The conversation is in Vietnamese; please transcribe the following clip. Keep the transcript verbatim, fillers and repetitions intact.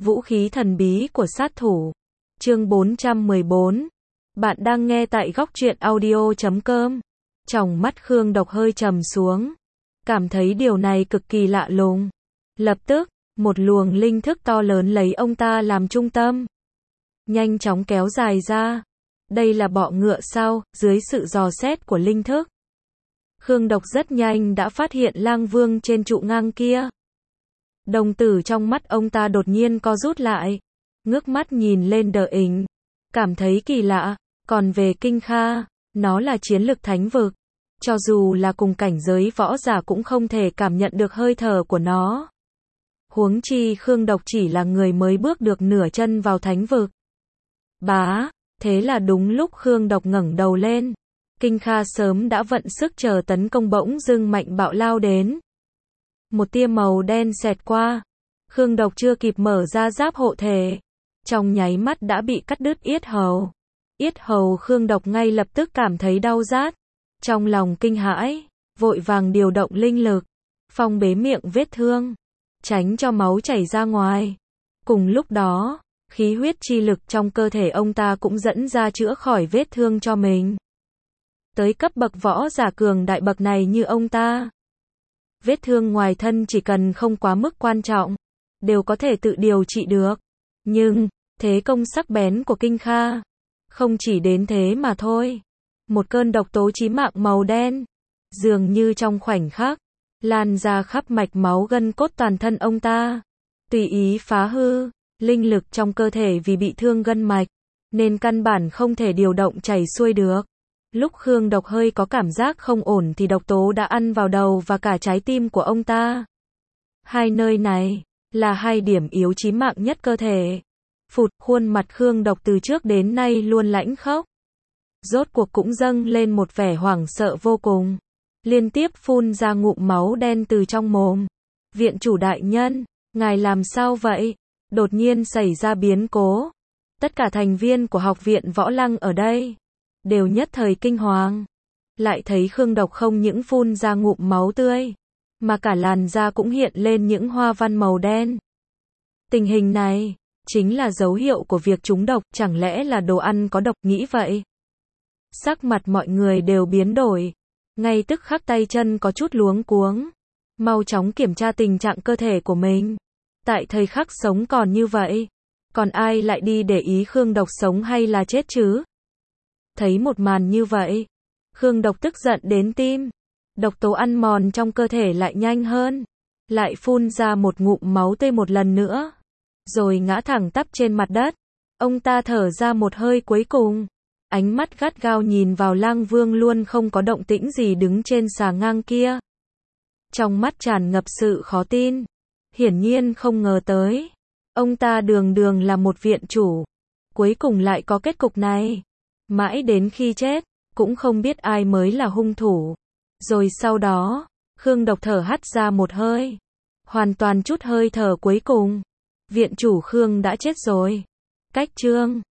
Vũ khí thần bí của sát thủ. Chương bốn trăm mười bốn. Bạn đang nghe tại góc truyện audio chấm com. Tròng mắt Khương Độc hơi trầm xuống, cảm thấy điều này cực kỳ lạ lùng. Lập tức, một luồng linh thức to lớn lấy ông ta làm trung tâm, nhanh chóng kéo dài ra. Đây là bọ ngựa sao? Dưới sự dò xét của linh thức, Khương Độc rất nhanh đã phát hiện Lang Vương trên trụ ngang kia. Đồng tử trong mắt ông ta đột nhiên co rút lại, ngước mắt nhìn lên Đờ Ình, cảm thấy kỳ lạ. Còn về Kinh Kha, nó là chiến lực thánh vực, cho dù là cùng cảnh giới võ giả cũng không thể cảm nhận được hơi thở của nó. Huống chi Khương Độc chỉ là người mới bước được nửa chân vào thánh vực. Bá, thế là đúng lúc Khương Độc ngẩng đầu lên, Kinh Kha sớm đã vận sức chờ tấn công bỗng dưng mạnh bạo lao đến. Một tia màu đen xẹt qua, Khương Độc chưa kịp mở ra giáp hộ thể, trong nháy mắt đã bị cắt đứt yết hầu. Yết hầu Khương Độc ngay lập tức cảm thấy đau rát, trong lòng kinh hãi, vội vàng điều động linh lực, phong bế miệng vết thương, tránh cho máu chảy ra ngoài. Cùng lúc đó, khí huyết chi lực trong cơ thể ông ta cũng dẫn ra chữa khỏi vết thương cho mình. Tới cấp bậc võ giả cường đại bậc này như ông ta, vết thương ngoài thân chỉ cần không quá mức quan trọng, đều có thể tự điều trị được. Nhưng, thế công sắc bén của Kinh Kha không chỉ đến thế mà thôi. Một cơn độc tố chí mạng màu đen, dường như trong khoảnh khắc, lan ra khắp mạch máu gân cốt toàn thân ông ta, tùy ý phá hư linh lực trong cơ thể. Vì bị thương gân mạch, nên căn bản không thể điều động chảy xuôi được. Lúc Khương Độc hơi có cảm giác không ổn thì độc tố đã ăn vào đầu và cả trái tim của ông ta. Hai nơi này là hai điểm yếu chí mạng nhất cơ thể. Phụt, khuôn mặt Khương Độc từ trước đến nay luôn lãnh khốc, rốt cuộc cũng dâng lên một vẻ hoảng sợ vô cùng, liên tiếp phun ra ngụm máu đen từ trong mồm. Viện chủ đại nhân, ngài làm sao vậy? Đột nhiên xảy ra biến cố. Tất cả thành viên của học viện Võ Lăng ở đây đều nhất thời kinh hoàng, lại thấy Khương Độc không những phun ra ngụm máu tươi, mà cả làn da cũng hiện lên những hoa văn màu đen. Tình hình này chính là dấu hiệu của việc trúng độc, chẳng lẽ là đồ ăn có độc? Nghĩ vậy, sắc mặt mọi người đều biến đổi, ngay tức khắc tay chân có chút luống cuống, mau chóng kiểm tra tình trạng cơ thể của mình. Tại thời khắc sống còn như vậy, còn ai lại đi để ý Khương Độc sống hay là chết chứ? Thấy một màn như vậy, Khương Độc tức giận đến tim, độc tố ăn mòn trong cơ thể lại nhanh hơn, lại phun ra một ngụm máu tươi một lần nữa, rồi ngã thẳng tắp trên mặt đất. Ông ta thở ra một hơi cuối cùng, ánh mắt gắt gao nhìn vào Lang Vương luôn không có động tĩnh gì đứng trên xà ngang kia. Trong mắt tràn ngập sự khó tin, hiển nhiên không ngờ tới, ông ta đường đường là một viện chủ, cuối cùng lại có kết cục này. Mãi đến khi chết, cũng không biết ai mới là hung thủ. Rồi sau đó, Khương Độc thở hắt ra một hơi, hoàn toàn chút hơi thở cuối cùng. Viện chủ Khương đã chết rồi. Cách chương